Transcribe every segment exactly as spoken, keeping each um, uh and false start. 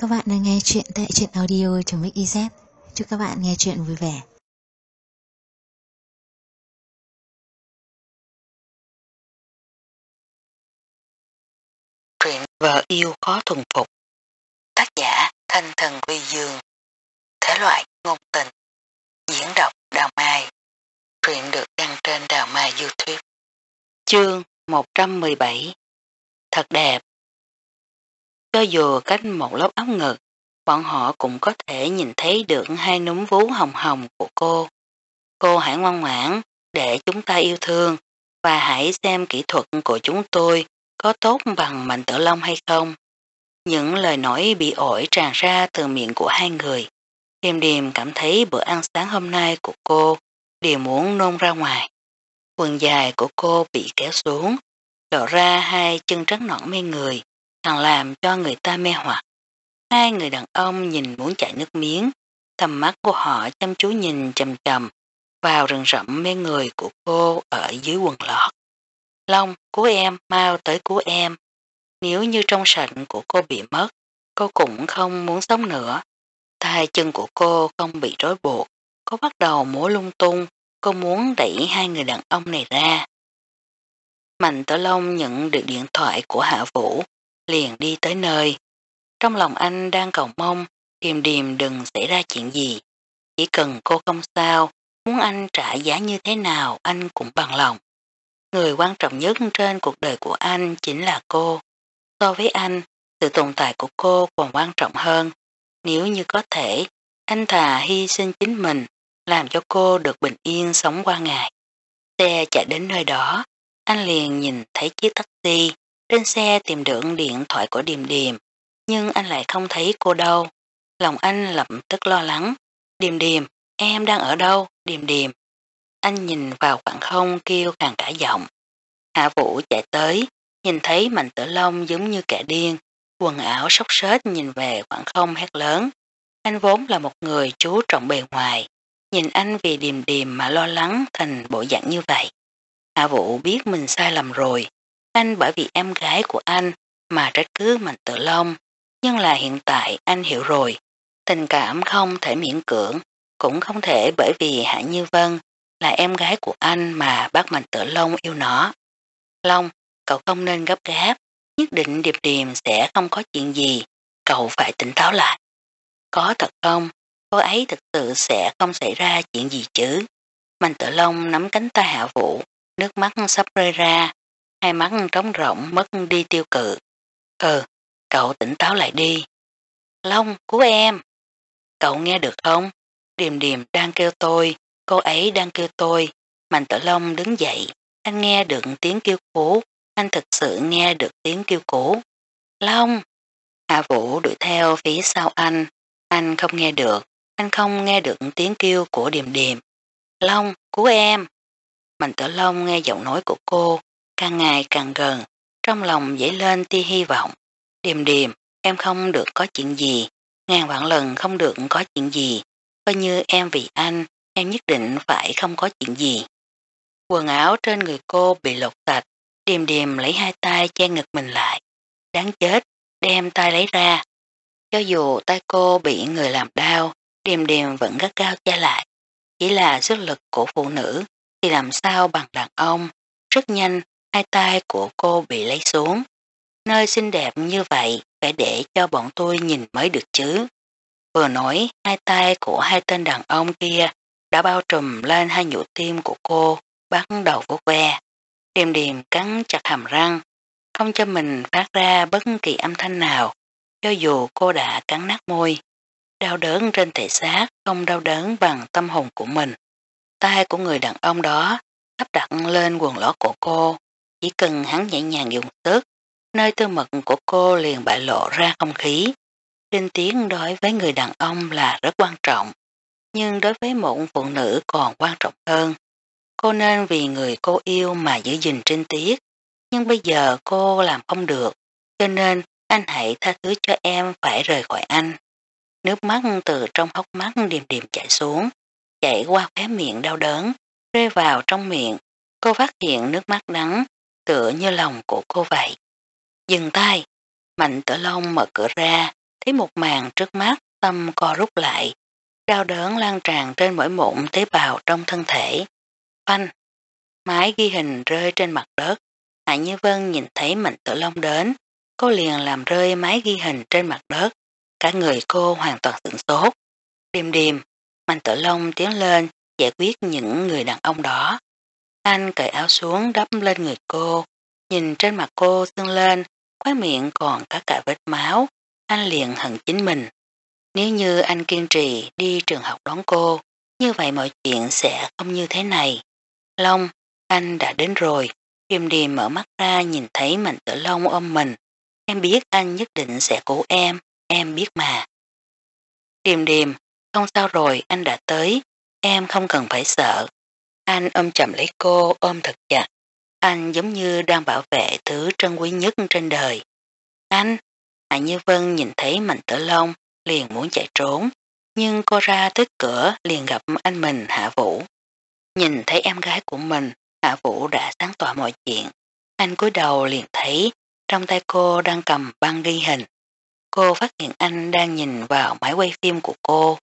các bạn đang nghe chuyện tại truyện audio.mixyz. Chúc các bạn nghe chuyện vui vẻ. Truyện Vợ Yêu Khó Thuần Phục. Tác giả Thanh Thần Quy Dương. Thể loại ngôn tình. Diễn đọc Đào Mai. Truyện được đăng trên Đào Mai YouTube. Chương một trăm mười bảy. Thật đẹp. Cho dù cách một lớp áo ngực, bọn họ cũng có thể nhìn thấy được hai núm vú hồng hồng của cô. Cô hãy ngoan ngoãn để chúng ta yêu thương và hãy xem kỹ thuật của chúng tôi có tốt bằng Mạnh Tử Long hay không. Những lời nói bị ổi tràn ra từ miệng của hai người. Điềm Điềm cảm thấy bữa ăn sáng hôm nay của cô đều muốn nôn ra ngoài. Quần dài của cô bị kéo xuống, lộ ra hai chân trắng nõn mê người, càng làm cho người ta mê hoặc. Hai người đàn ông nhìn muốn chảy nước miếng, tầm mắt của họ chăm chú nhìn chầm chầm vào rừng rậm mê người của cô ở dưới quần lót. Long, cứu em, mau tới cứu em. Nếu như trong sạch của cô bị mất, cô cũng không muốn sống nữa. Tay chân của cô không bị rối buộc, cô bắt đầu múa lung tung, cô muốn đẩy hai người đàn ông này ra. Mạnh Tử Long nhận được điện thoại của Hạ Vũ, liền đi tới nơi. Trong lòng anh đang cầu mong, Điềm Điềm đừng xảy ra chuyện gì. Chỉ cần cô không sao, muốn anh trả giá như thế nào anh cũng bằng lòng. Người quan trọng nhất trên cuộc đời của anh chính là cô. So với anh, sự tồn tại của cô còn quan trọng hơn. Nếu như có thể, anh thà hy sinh chính mình, làm cho cô được bình yên sống qua ngày. Xe chạy đến nơi đó, anh liền nhìn thấy chiếc taxi, trên xe tìm được điện thoại của Điềm Điềm, nhưng anh lại không thấy cô đâu. Lòng anh lập tức lo lắng. Điềm Điềm, em đang ở đâu? Điềm Điềm. Anh nhìn vào khoảng không kêu khàn cả giọng. Hạ Vũ chạy tới, nhìn thấy Mạnh Tử Long giống như kẻ điên, quần áo xốc xếch nhìn về khoảng không hét lớn. Anh vốn là một người chú trọng bề ngoài, nhìn anh vì Điềm Điềm mà lo lắng thành bộ dạng như vậy. Hạ Vũ biết mình sai lầm rồi, anh bởi vì em gái của anh mà trách cứ Mạnh Tử Long, nhưng là hiện tại anh hiểu rồi, tình cảm không thể miễn cưỡng, cũng không thể bởi vì Hạ Như Vân là em gái của anh mà bắt Mạnh Tử Long yêu nó. Long, cậu không nên gấp gáp, nhất định Điềm Điềm sẽ không có chuyện gì, cậu phải tỉnh táo lại. Có thật không? Cô ấy thực sự sẽ không xảy ra chuyện gì chứ? Mạnh Tử Long nắm cánh tay Hạ Vũ, nước mắt sắp rơi ra, hai mắt trống rỗng mất đi tiêu cự. Ừ, cậu tỉnh táo lại đi. Long, cứu em. Cậu nghe được không? Điềm Điềm đang kêu tôi, cô ấy đang kêu tôi. Mạnh Tử Long đứng dậy, anh nghe được tiếng kêu cứu, anh thực sự nghe được tiếng kêu cứu. Long! Hạ Vũ đuổi theo phía sau anh, anh không nghe được, anh không nghe được tiếng kêu của Điềm Điềm. Long, cứu em! Mạnh Tử Long nghe giọng nói của cô, càng ngày càng gần, trong lòng dấy lên tia hy vọng. Điềm Điềm, em không được có chuyện gì, ngàn vạn lần không được có chuyện gì, coi như em vì anh, em nhất định phải không có chuyện gì. Quần áo trên người cô bị lột sạch, Điềm Điềm lấy hai tay che ngực mình lại. Đáng chết, đem tay lấy ra. Cho dù tay cô bị người làm đau, Điềm Điềm vẫn gắt gao che lại. Chỉ là sức lực của phụ nữ thì làm sao bằng đàn ông. Rất nhanh, hai tay của cô bị lấy xuống. Nơi xinh đẹp như vậy phải để cho bọn tôi nhìn mới được chứ. Vừa nói, hai tay của hai tên đàn ông kia đã bao trùm lên hai nhũ tim của cô, bắt đầu vuốt ve. Điềm Điềm cắn chặt hàm răng, không cho mình phát ra bất kỳ âm thanh nào, cho dù cô đã cắn nát môi. Đau đớn trên thể xác không đau đớn bằng tâm hồn của mình. Tay của người đàn ông đó sắp đặt lên quần lót của cô, chỉ cần hắn nhẹ nhàng dùng sức, nơi tư mật của cô liền bại lộ ra không khí. Trinh tiếng đối với người đàn ông là rất quan trọng, nhưng đối với một phụ nữ còn quan trọng hơn. Cô nên vì người cô yêu mà giữ gìn trinh tiết, nhưng bây giờ cô làm không được, cho nên anh hãy tha thứ cho em phải rời khỏi anh. Nước mắt từ trong hốc mắt Điềm Điềm chảy xuống, chảy qua khóe miệng đau đớn, rơi vào trong miệng. Cô phát hiện nước mắt đắng, tựa như lòng của cô vậy. Dừng tay, Mạnh Tử Long mở cửa ra, thấy một màn trước mắt, tâm co rút lại, đau đớn lan tràn trên mỗi một tế bào trong thân thể. Phanh, máy ghi hình rơi trên mặt đất. Hạ Như Vân nhìn thấy Mạnh Tử Long đến, cô liền làm rơi máy ghi hình trên mặt đất. Cả người cô hoàn toàn sửng sốt. Điềm điềm, Mạnh Tử Long tiến lên giải quyết những người đàn ông đó. Anh cởi áo xuống đắp lên người cô, nhìn trên mặt cô sưng lên, khóe miệng còn có cả vết máu. Anh liền hận chính mình. Nếu như anh kiên trì đi trường học đón cô, như vậy mọi chuyện sẽ không như thế này. Long, anh đã đến rồi. Điềm điềm mở mắt ra nhìn thấy Mạnh Tử Long ôm mình. Em biết anh nhất định sẽ cứu em, em biết mà. Điềm điềm, không sao rồi, anh đã tới, em không cần phải sợ. Anh ôm chầm lấy cô, ôm thật chặt. Anh giống như đang bảo vệ thứ trân quý nhất trên đời. Anh, Hạ Như Vân nhìn thấy Mạnh Tử Long liền muốn chạy trốn, nhưng cô ra tới cửa liền gặp anh mình Hạ Vũ. Nhìn thấy em gái của mình, Hạ Vũ đã sáng tỏ mọi chuyện. Anh cúi đầu liền thấy trong tay cô đang cầm băng ghi hình. Cô phát hiện anh đang nhìn vào máy quay phim của cô.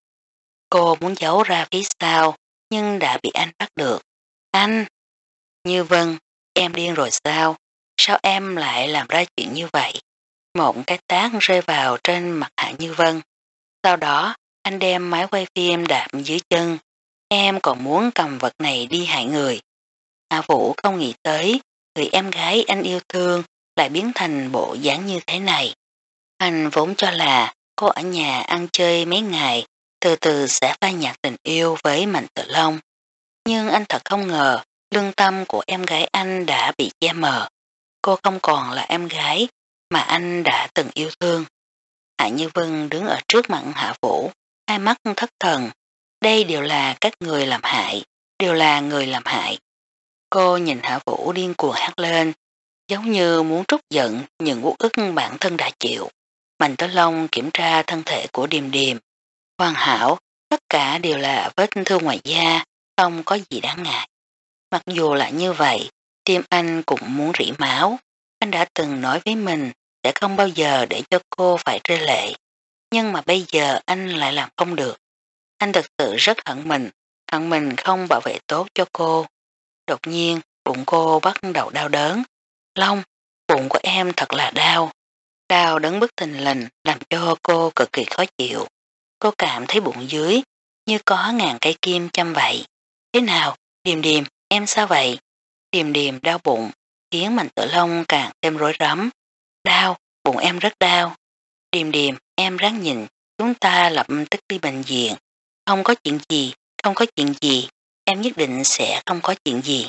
Cô muốn giấu ra phía sau, nhưng đã bị anh bắt được. Anh! Như Vân, em điên rồi sao? Sao em lại làm ra chuyện như vậy? Một cái tát rơi vào trên mặt Hạ Như Vân. Sau đó, anh đem máy quay phim đạp dưới chân. Em còn muốn cầm vật này đi hại người. Hạ Vũ không nghĩ tới, người em gái anh yêu thương lại biến thành bộ dáng như thế này. Anh vốn cho là cô ở nhà ăn chơi mấy ngày, từ từ sẽ phai nhạt tình yêu với Mạnh Tử Long. Nhưng anh thật không ngờ, lương tâm của em gái anh đã bị che mờ. Cô không còn là em gái mà anh đã từng yêu thương. Hạ Như Vân đứng ở trước mặt Hạ Vũ, hai mắt thất thần. Đây đều là các người làm hại, đều là người làm hại. Cô nhìn Hạ Vũ điên cuồng hát lên, giống như muốn trút giận những uất ức bản thân đã chịu. Mạnh Tử Long kiểm tra thân thể của Điềm Điềm. Hoàn hảo, tất cả đều là vết thương ngoài da, không có gì đáng ngại. Mặc dù là như vậy, tim anh cũng muốn rỉ máu. Anh đã từng nói với mình sẽ không bao giờ để cho cô phải rơi lệ. Nhưng mà bây giờ anh lại làm không được. Anh thật sự rất hận mình, hận mình không bảo vệ tốt cho cô. Đột nhiên, bụng cô bắt đầu đau đớn. Long, bụng của em thật là đau. Đau đớn bất thình lình làm cho cô cực kỳ khó chịu. Cô cảm thấy bụng dưới như có ngàn cây kim châm vậy. Thế nào, Điềm Điềm, em sao vậy? Điềm Điềm đau bụng, khiến Mạnh Tử Long càng thêm rối rắm. Đau, bụng em rất đau. Điềm Điềm, em ráng nhìn, chúng ta lập tức đi bệnh viện. Không có chuyện gì, không có chuyện gì, em nhất định sẽ không có chuyện gì.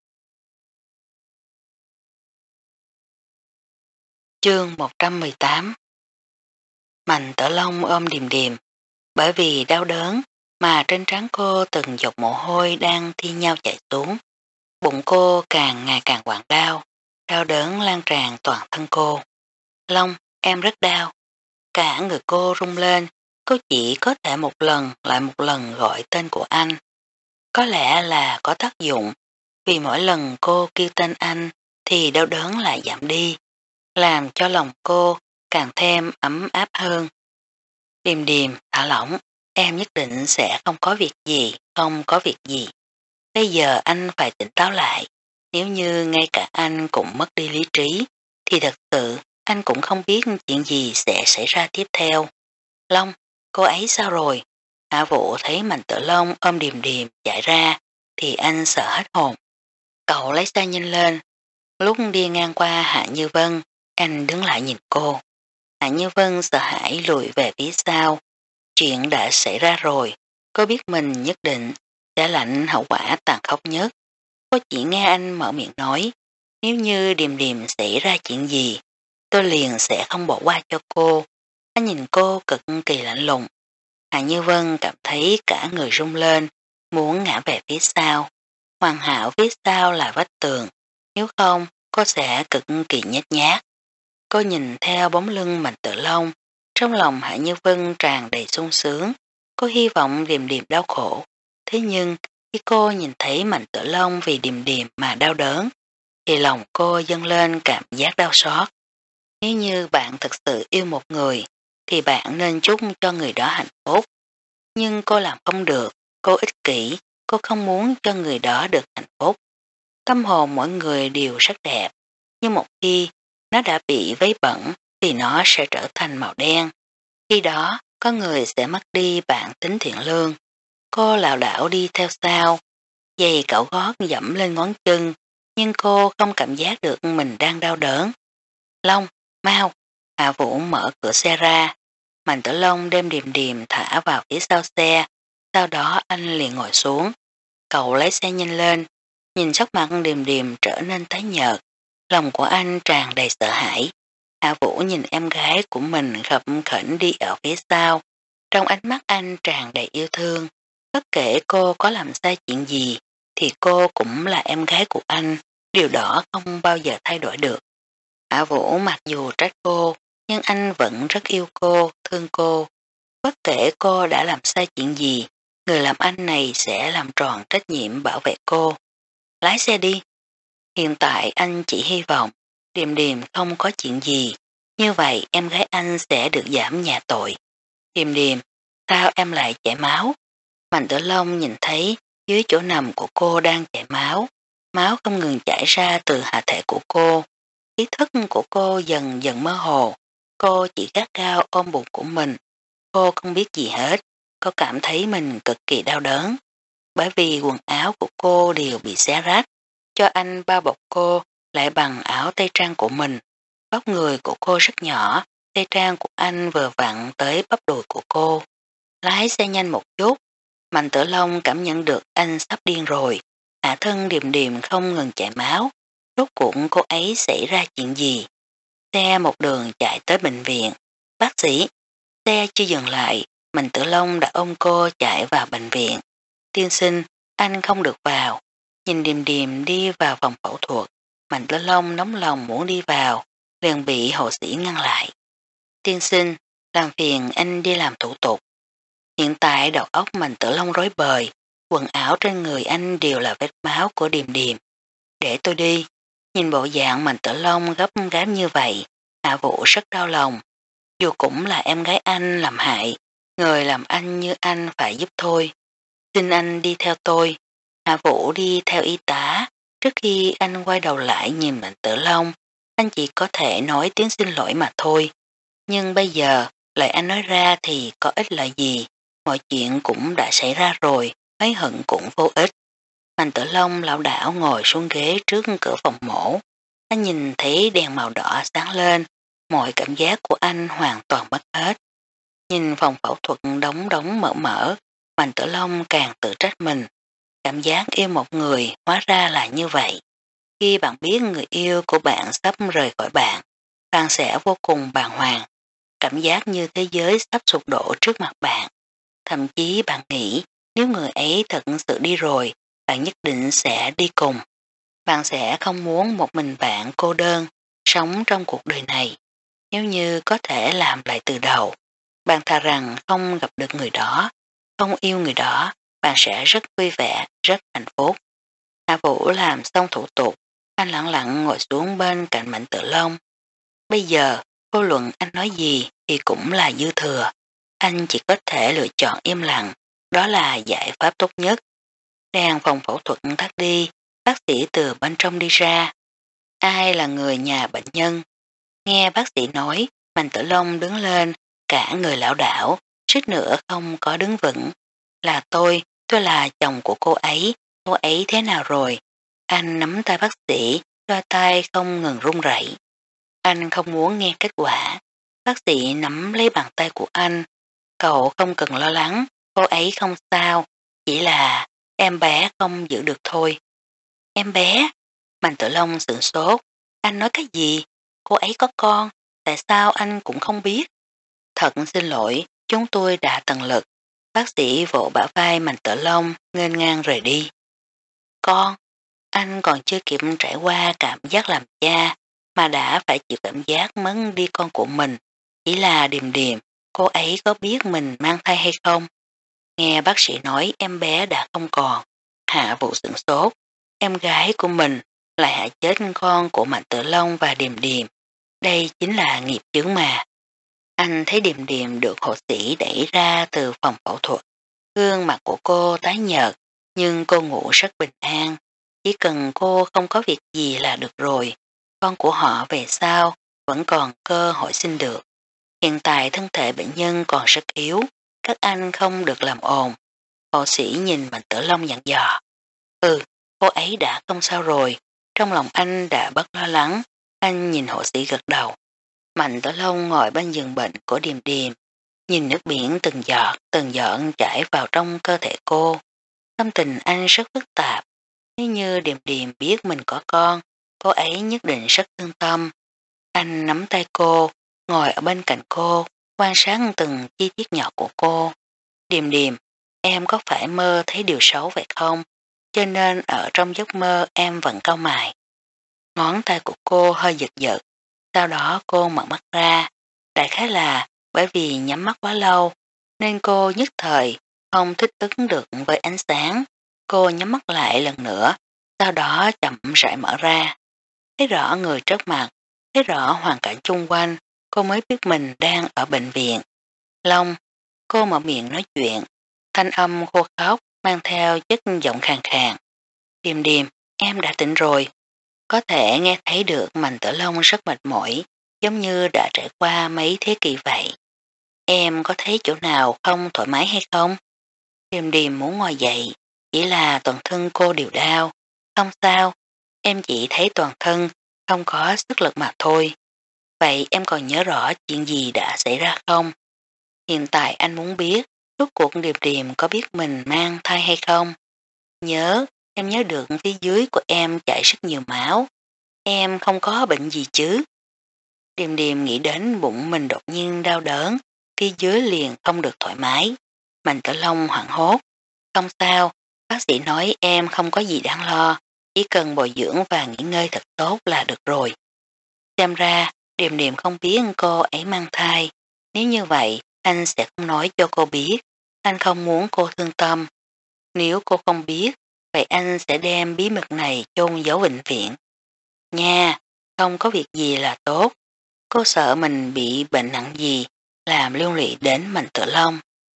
Chương một trăm mười tám. Mạnh Tử Long ôm Điềm Điềm, bởi vì đau đớn mà trên trán cô từng giọt mồ hôi đang thi nhau chảy xuống. Bụng cô càng ngày càng quặn đau, đau đớn lan tràn toàn thân cô. Long, em rất đau. Cả người cô rung lên, cô chỉ có thể một lần lại một lần gọi tên của anh. Có lẽ là có tác dụng, vì mỗi lần cô kêu tên anh thì đau đớn lại giảm đi, làm cho lòng cô càng thêm ấm áp hơn. Điềm Điềm, thả lỏng, em nhất định sẽ không có việc gì, không có việc gì. Bây giờ anh phải tỉnh táo lại, nếu như ngay cả anh cũng mất đi lý trí, thì thật sự anh cũng không biết chuyện gì sẽ xảy ra tiếp theo. Long, cô ấy sao rồi? Hạ Vũ thấy Mạnh Tử Long ôm Điềm Điềm chạy ra, thì anh sợ hết hồn. Cậu lấy xe nhanh lên, lúc đi ngang qua Hạ Như Vân, anh đứng lại nhìn cô. Hạ Như Vân sợ hãi lùi về phía sau. Chuyện đã xảy ra rồi, cô biết mình nhất định sẽ lãnh hậu quả tàn khốc nhất. Cô chỉ nghe anh mở miệng nói, nếu như Điềm Điềm xảy ra chuyện gì, tôi liền sẽ không bỏ qua cho cô. Anh nhìn cô cực kỳ lạnh lùng. Hạ Như Vân cảm thấy cả người rung lên, muốn ngã về phía sau. Hoàn hảo phía sau là vách tường, nếu không cô sẽ cực kỳ nhếch nhác. Cô nhìn theo bóng lưng Mạnh Tử Long, trong lòng Hạ Như Vân tràn đầy sung sướng. Cô hy vọng Điềm Điềm đau khổ. Thế nhưng khi cô nhìn thấy Mạnh Tử Long vì Điềm Điềm mà đau đớn, thì lòng cô dâng lên cảm giác đau xót. Nếu như bạn thực sự yêu một người, thì bạn nên chúc cho người đó hạnh phúc. Nhưng cô làm không được, cô ích kỷ, cô không muốn cho người đó được hạnh phúc. Tâm hồn mỗi người đều rất đẹp, nhưng một khi nó đã bị vấy bẩn thì nó sẽ trở thành màu đen. Khi đó, có người sẽ mất đi bản tính thiện lương. Cô lảo đảo đi theo sau, giày cẩu gót dẫm lên ngón chân, nhưng cô không cảm giác được mình đang đau đớn. Long, mau! Hạ Vũ mở cửa xe ra. Mạnh Tử Long đem Điềm Điềm thả vào phía sau xe, sau đó anh liền ngồi xuống. Cậu lấy xe nhanh lên, nhìn sắc mặt Điềm Điềm trở nên tái nhợt, lòng của anh tràn đầy sợ hãi. Hạ Vũ nhìn em gái của mình khập khểnh đi ở phía sau, trong ánh mắt anh tràn đầy yêu thương. Bất kể cô có làm sai chuyện gì, thì cô cũng là em gái của anh, điều đó không bao giờ thay đổi được. Hạ Vũ mặc dù trách cô, nhưng anh vẫn rất yêu cô, thương cô. Bất kể cô đã làm sai chuyện gì, người làm anh này sẽ làm tròn trách nhiệm bảo vệ cô. Lái xe đi. Hiện tại anh chỉ hy vọng Điềm Điềm không có chuyện gì, như vậy em gái anh sẽ được giảm nhà tội. Điềm Điềm, sao em lại chảy máu? Mạnh Tử Long nhìn thấy dưới chỗ nằm của cô đang chảy máu, máu không ngừng chảy ra từ hạ thể của cô. Ý thức của cô dần dần mơ hồ, cô chỉ gắt gao ôm bụng của mình. Cô không biết gì hết, cô cảm thấy mình cực kỳ đau đớn, bởi vì quần áo của cô đều bị xé rách, cho anh bao bọc cô lại bằng áo tây trang của mình. Bắp người của cô rất nhỏ, tây trang của anh vừa vặn tới bắp đùi của cô. Lái xe nhanh một chút, Mạnh Tử Long cảm nhận được anh sắp điên rồi, hạ thân Điềm Điềm không ngừng chảy máu. Rốt cuộc cô ấy xảy ra chuyện gì? Xe một đường chạy tới bệnh viện. Bác sĩ, xe chưa dừng lại, Mạnh Tử Long đã ôm cô chạy vào bệnh viện. Tiên sinh, anh không được vào. Nhìn Điềm Điềm đi vào phòng phẫu thuật, Mạnh Tử Long nóng lòng muốn đi vào, liền bị hộ sĩ ngăn lại. Tiên sinh, làm phiền anh đi làm thủ tục. Hiện tại đầu óc Mạnh Tử Long rối bời, quần áo trên người anh đều là vết máu của Điềm Điềm. Để tôi đi. Nhìn bộ dạng Mạnh Tử Long gấp gáp như vậy, Hạ Vũ rất đau lòng. Dù cũng là em gái anh làm hại, người làm anh như anh phải giúp thôi. Xin anh đi theo tôi. Hạ Vũ đi theo y tá. Trước khi anh quay đầu lại nhìn Mạnh Tử Long, anh chỉ có thể nói tiếng xin lỗi mà thôi. Nhưng bây giờ, lời anh nói ra thì có ích lợi gì. Mọi chuyện cũng đã xảy ra rồi, mấy hận cũng vô ích. Mạnh Tử Long lảo đảo ngồi xuống ghế trước cửa phòng mổ. Anh nhìn thấy đèn màu đỏ sáng lên, mọi cảm giác của anh hoàn toàn mất hết. Nhìn phòng phẫu thuật đóng đóng mở mở, Mạnh Tử Long càng tự trách mình. Cảm giác yêu một người hóa ra là như vậy. Khi bạn biết người yêu của bạn sắp rời khỏi bạn, bạn sẽ vô cùng bàng hoàng. Cảm giác như thế giới sắp sụp đổ trước mặt bạn. Thậm chí bạn nghĩ nếu người ấy thật sự đi rồi, bạn nhất định sẽ đi cùng. Bạn sẽ không muốn một mình bạn cô đơn, sống trong cuộc đời này. Nếu như có thể làm lại từ đầu, bạn thà rằng không gặp được người đó, không yêu người đó, bạn sẽ rất vui vẻ, rất hạnh phúc. Hạ Vũ làm xong thủ tục, anh lặng lặng ngồi xuống bên cạnh Mạnh Tử Long. Bây giờ, vô luận anh nói gì thì cũng là dư thừa. Anh chỉ có thể lựa chọn im lặng, đó là giải pháp tốt nhất. Đèn phòng phẫu thuật tắt đi, bác sĩ từ bên trong đi ra. Ai là người nhà bệnh nhân? Nghe bác sĩ nói, Mạnh Tử Long đứng lên, cả người lão đảo, suýt nữa không có đứng vững. Là tôi, tôi là chồng của cô ấy, cô ấy thế nào rồi? Anh nắm tay bác sĩ, đôi tay không ngừng run rẩy. Anh không muốn nghe kết quả. Bác sĩ nắm lấy bàn tay của anh. Cậu không cần lo lắng, cô ấy không sao, chỉ là em bé không giữ được thôi. Em bé? Mạnh Tử Long sửng sốt. Anh nói cái gì? Cô ấy có con, tại sao anh cũng không biết? Thật xin lỗi, chúng tôi đã tận lực. Bác sĩ vỗ bả vai Mạnh Tử Long nghênh ngang rời đi. Con, anh còn chưa kịp trải qua cảm giác làm cha, mà đã phải chịu cảm giác mất đi con của mình. Chỉ là Điềm Điềm, cô ấy có biết mình mang thai hay không? Nghe bác sĩ nói em bé đã không còn. Hạ Vũ sửng sốt, em gái của mình lại hại chết con của Mạnh Tử Long và Điềm Điềm. Đây chính là nghiệp chướng mà. Anh thấy Điềm Điềm được hộ sĩ đẩy ra từ phòng phẫu thuật. Gương mặt của cô tái nhợt, nhưng cô ngủ rất bình an. Chỉ cần cô không có việc gì là được rồi. Con của họ về sau vẫn còn cơ hội sinh được. Hiện tại thân thể bệnh nhân còn rất yếu, các anh không được làm ồn. Hộ sĩ nhìn Mạnh Tử Long dặn dò. Ừ, cô ấy đã không sao rồi. Trong lòng anh đã bớt lo lắng. Anh nhìn hộ sĩ gật đầu. Mạnh Tử Long ngồi bên giường bệnh của Điềm Điềm, nhìn nước biển từng giọt, từng giọt chảy vào trong cơ thể cô. Tâm tình anh rất phức tạp. Nếu như Điềm Điềm biết mình có con, cô ấy nhất định rất thương tâm. Anh nắm tay cô, ngồi ở bên cạnh cô, quan sát từng chi tiết nhỏ của cô. Điềm Điềm, em có phải mơ thấy điều xấu vậy không? Cho nên ở trong giấc mơ em vẫn cau mày. Ngón tay của cô hơi giật giật, sau đó cô mở mắt ra. Đại khái là bởi vì nhắm mắt quá lâu, nên cô nhất thời không thích ứng được với ánh sáng. Cô nhắm mắt lại lần nữa, sau đó chậm rãi mở ra. Thấy rõ người trước mặt, thấy rõ hoàn cảnh chung quanh, cô mới biết mình đang ở bệnh viện. Long, cô mở miệng nói chuyện, thanh âm khô khóc mang theo chất giọng khàn khàn. Điềm Điềm, em đã tỉnh rồi. Có thể nghe thấy được Mạnh Tử Long rất mệt mỏi, giống như đã trải qua mấy thế kỷ vậy. Em có thấy chỗ nào không thoải mái hay không? Điềm Điềm muốn ngồi dậy, chỉ là toàn thân cô đều đau. Không sao, em chỉ thấy toàn thân không có sức lực mà thôi. Vậy em còn nhớ rõ chuyện gì đã xảy ra không? Hiện tại anh muốn biết rốt cuộc Điềm Điềm có biết mình mang thai hay không? Nhớ, em nhớ được phía dưới của em chảy rất nhiều máu. Em không có bệnh gì chứ? Điềm Điềm nghĩ đến bụng mình đột nhiên đau đớn, phía dưới liền không được thoải mái. Mạnh Tử Long hoảng hốt. Không sao, bác sĩ nói em không có gì đáng lo, chỉ cần bồi dưỡng và nghỉ ngơi thật tốt là được rồi. Xem ra, Điềm Điềm không biết cô ấy mang thai. Nếu như vậy, anh sẽ không nói cho cô biết. Anh không muốn cô thương tâm. Nếu cô không biết, vậy anh sẽ đem bí mật này chôn giấu vĩnh viễn. Nha, không có việc gì là tốt. Cô sợ mình bị bệnh nặng gì, làm liên lụy đến Mạnh Tử Long.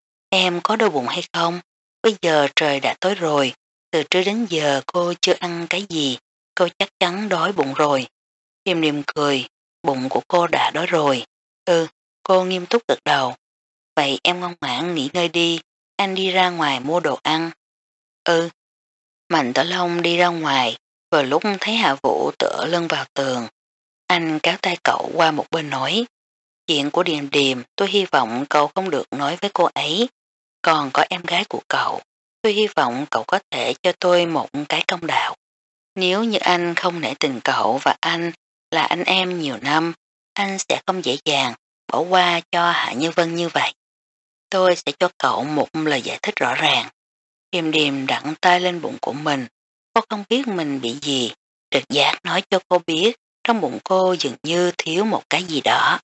Em có đau bụng hay không? Bây giờ trời đã tối rồi, từ trước đến giờ cô chưa ăn cái gì, cô chắc chắn đói bụng rồi. Điềm Điềm cười, bụng của cô đã đói rồi. Ừ, cô nghiêm túc gật đầu. Vậy em ngoan ngoãn nghỉ ngơi đi, anh đi ra ngoài mua đồ ăn. Ừ. Mạnh Tử Long đi ra ngoài, vừa lúc thấy Hạ Vũ tựa lưng vào tường. Anh kéo tay cậu qua một bên nói. Chuyện của Điềm Điềm tôi hy vọng cậu không được nói với cô ấy. Còn có em gái của cậu, tôi hy vọng cậu có thể cho tôi một cái công đạo. Nếu như anh không nể tình cậu và anh là anh em nhiều năm, anh sẽ không dễ dàng bỏ qua cho Hạ Như Vân như vậy. Tôi sẽ cho cậu một lời giải thích rõ ràng. Điềm Điềm đặt tay lên bụng của mình, cô không biết mình bị gì, trực giác nói cho cô biết trong bụng cô dường như thiếu một cái gì đó.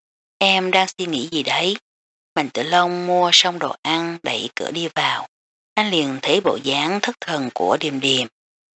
Em đang suy nghĩ gì đấy? Mạnh Tử Long mua xong đồ ăn đẩy cửa đi vào. Anh liền thấy bộ dáng thất thần của Điềm Điềm.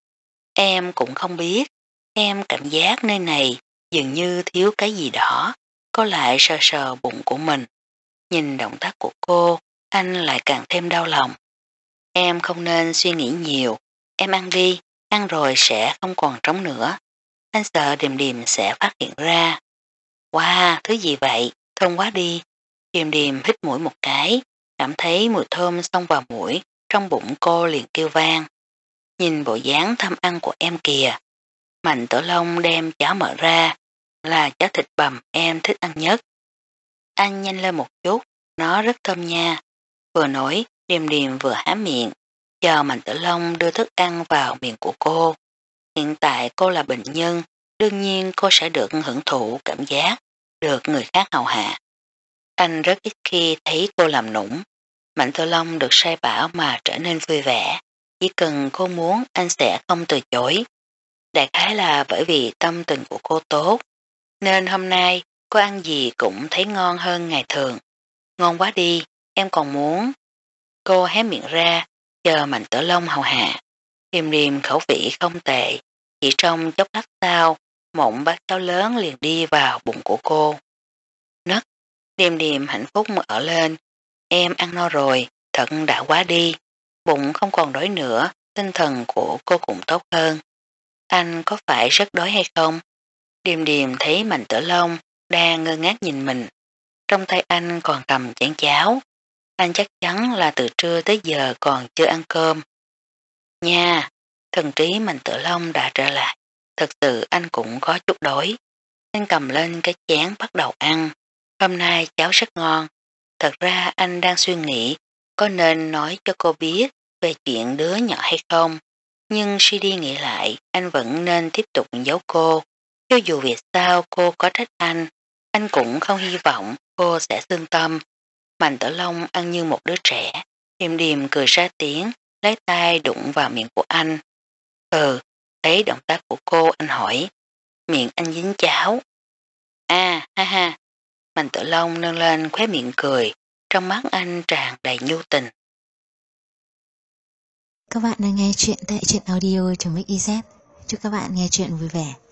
Em cũng không biết, em cảm giác nơi này dường như thiếu cái gì đó. Cô lại sờ sờ bụng của mình. Nhìn động tác của cô, anh lại càng thêm đau lòng. Em không nên suy nghĩ nhiều, em ăn đi, ăn rồi sẽ không còn trống nữa. Anh sợ Điềm Điềm sẽ phát hiện ra. Wow, thứ gì vậy, thơm quá đi. Điềm Điềm hít mũi một cái, cảm thấy mùi thơm xông vào mũi, trong bụng cô liền kêu vang. Nhìn bộ dáng thăm ăn của em kìa. Mạnh Tử Long đem cháo mở ra, là cháo thịt bằm em thích ăn nhất. Ăn nhanh lên một chút, nó rất thơm nha. Vừa nói, Điềm Điềm vừa há miệng, chờ Mạnh Tử Long đưa thức ăn vào miệng của cô. Hiện tại cô là bệnh nhân, đương nhiên cô sẽ được hưởng thụ cảm giác, được người khác hầu hạ. Anh rất ít khi thấy cô làm nũng. Mạnh Tử Long được sai bảo mà trở nên vui vẻ. Chỉ cần cô muốn anh sẽ không từ chối. Đại khái là bởi vì tâm tình của cô tốt. Nên hôm nay cô ăn gì cũng thấy ngon hơn ngày thường. Ngon quá đi, em còn muốn. Cô hé miệng ra, chờ Mạnh Tử Long hầu hạ. Điềm Điềm khẩu vị không tệ. Chỉ trong chốc lát sau, một bát cháo lớn liền đi vào bụng của cô. Nấc, Điềm điềm hạnh phúc ở lên. Em ăn no rồi, thật đã quá đi. Bụng không còn đói nữa, tinh thần của cô cũng tốt hơn. Anh có phải rất đói hay không? Điềm điềm thấy Mạnh Tử Long đang ngơ ngác nhìn mình. Trong tay anh còn cầm chén cháo. Anh chắc chắn là từ trưa tới giờ còn chưa ăn cơm. Nha, thần trí Mạnh Tử Long đã trở lại. Thật sự anh cũng có chút đói. Anh cầm lên cái chén bắt đầu ăn. Hôm nay cháo rất ngon. Thật ra anh đang suy nghĩ có nên nói cho cô biết về chuyện đứa nhỏ hay không. Nhưng suy đi nghĩ lại, anh vẫn nên tiếp tục giấu cô. Cho dù việc sao cô có trách anh, anh cũng không hy vọng cô sẽ thương tâm. Mạnh Tử Long ăn như một đứa trẻ, điềm điềm cười ra tiếng, lấy tay đụng vào miệng của anh. Ừ, thấy động tác của cô anh hỏi, miệng anh dính cháo. À, ha ha, Mạnh Tử Long nâng lên khóe miệng cười, trong mắt anh tràn đầy nhu tình. Các bạn đang nghe chuyện tại truyện audio.mixyz. Chúc các bạn nghe chuyện vui vẻ.